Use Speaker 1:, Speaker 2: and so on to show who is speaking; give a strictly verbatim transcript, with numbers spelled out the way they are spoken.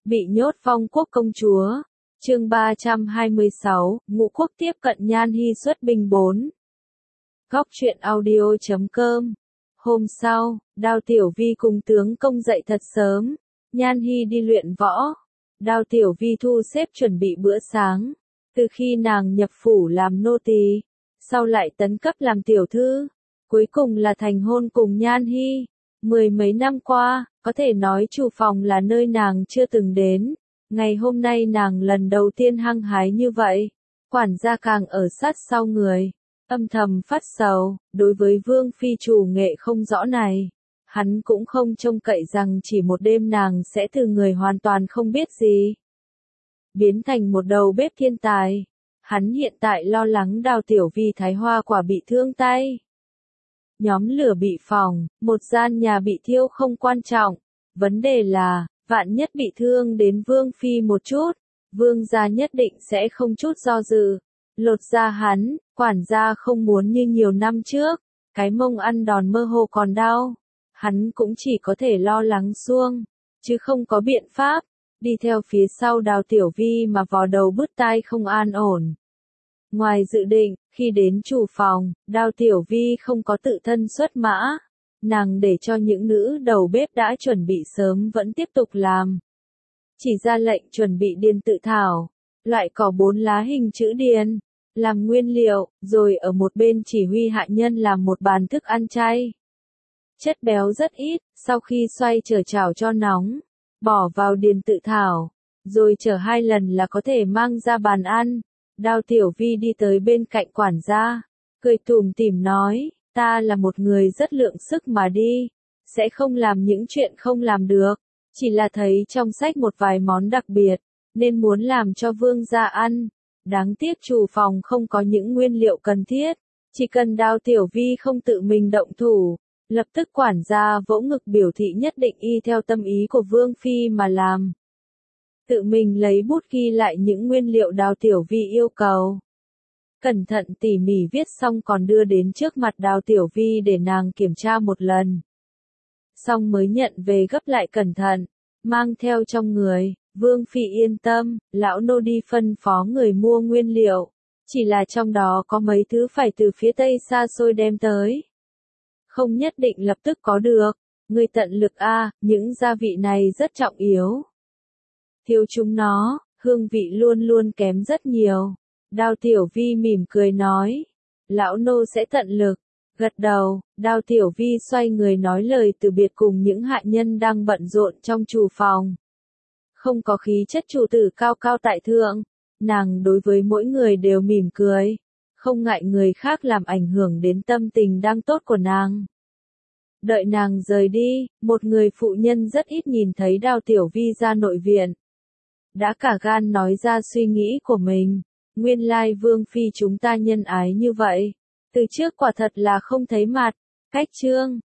Speaker 1: Bị nhốt Phong Quốc công chúa. Chương ba trăm hai mươi sáu, Ngũ Quốc tiếp cận Nhan Hi xuất binh bốn. Góc truyện audio chấm com. Hôm sau, Đao Tiểu Vi cùng tướng công dậy thật sớm. Nhan Hi đi luyện võ. Đao Tiểu Vi thu xếp chuẩn bị bữa sáng. Từ khi nàng nhập phủ làm nô tỳ, sau lại tấn cấp làm tiểu thư, cuối cùng là thành hôn cùng Nhan Hi. Mười mấy năm qua, có thể nói chủ phòng là nơi nàng chưa từng đến. Ngày hôm nay nàng lần đầu tiên hăng hái như vậy. Quản gia càng ở sát sau người, âm thầm phát sầu. Đối với Vương phi chủ nghệ không rõ này, hắn cũng không trông cậy rằng chỉ một đêm nàng sẽ từ người hoàn toàn không biết gì, biến thành một đầu bếp thiên tài. Hắn hiện tại lo lắng Đao Tiểu Vi thái hoa quả bị thương tay. Nhóm lửa bị phỏng, một gian nhà bị thiêu không quan trọng. Vấn đề là, vạn nhất bị thương đến Vương phi một chút, Vương gia nhất định sẽ không chút do dự lột da hắn. Quản gia không muốn như nhiều năm trước, cái mông ăn đòn mơ hồ còn đau. Hắn cũng chỉ có thể lo lắng xuông, chứ không có biện pháp. Đi theo phía sau Đao Tiểu Vi mà vò đầu bứt tai không an ổn. Ngoài dự định, khi đến chủ phòng, Đao Tiểu Vi không có tự thân xuất mã. Nàng để cho những nữ đầu bếp đã chuẩn bị sớm vẫn tiếp tục làm. Chỉ ra lệnh chuẩn bị điền tự thảo, loại cỏ bốn lá hình chữ điền, làm nguyên liệu, rồi ở một bên chỉ huy hạ nhân làm một bàn thức ăn chay. Chất béo rất ít, sau khi xoay chờ chảo cho nóng, bỏ vào điền tự thảo, rồi chờ hai lần là có thể mang ra bàn ăn. Đao Tiểu Vi đi tới bên cạnh quản gia, cười tủm tỉm nói, ta là một người rất lượng sức mà đi, sẽ không làm những chuyện không làm được, chỉ là thấy trong sách một vài món đặc biệt, nên muốn làm cho vương gia ăn. Đáng tiếc chủ phòng không có những nguyên liệu cần thiết, chỉ cần Đao Tiểu Vi không tự mình động thủ. Lập tức quản gia vỗ ngực biểu thị nhất định y theo tâm ý của Vương phi mà làm. Tự mình lấy bút ghi lại những nguyên liệu Đao Tiểu Vi yêu cầu. Cẩn thận tỉ mỉ viết xong còn đưa đến trước mặt Đao Tiểu Vi để nàng kiểm tra một lần. Xong mới nhận về gấp lại cẩn thận, mang theo trong người. Vương phi yên tâm, lão nô đi phân phó người mua nguyên liệu. Chỉ là trong đó có mấy thứ phải từ phía tây xa xôi đem tới. Không nhất định lập tức có được. Người tận lực a, những gia vị này rất trọng yếu. Thiếu chúng nó, hương vị luôn luôn kém rất nhiều. Đao Tiểu Vi mỉm cười nói. Lão nô sẽ tận lực. Gật đầu, Đao Tiểu Vi xoay người nói lời từ biệt cùng những hạ nhân đang bận rộn trong chủ phòng. Không có khí chất chủ tử cao cao tại thượng. Nàng đối với mỗi người đều mỉm cười. Không ngại người khác làm ảnh hưởng đến tâm tình đang tốt của nàng. Đợi nàng rời đi, một người phụ nhân rất ít nhìn thấy Đao Tiểu Vi ra nội viện. Đã cả gan nói ra suy nghĩ của mình. Nguyên lai Vương phi chúng ta nhân ái như vậy. Từ trước quả thật là không thấy mặt. Cách chương,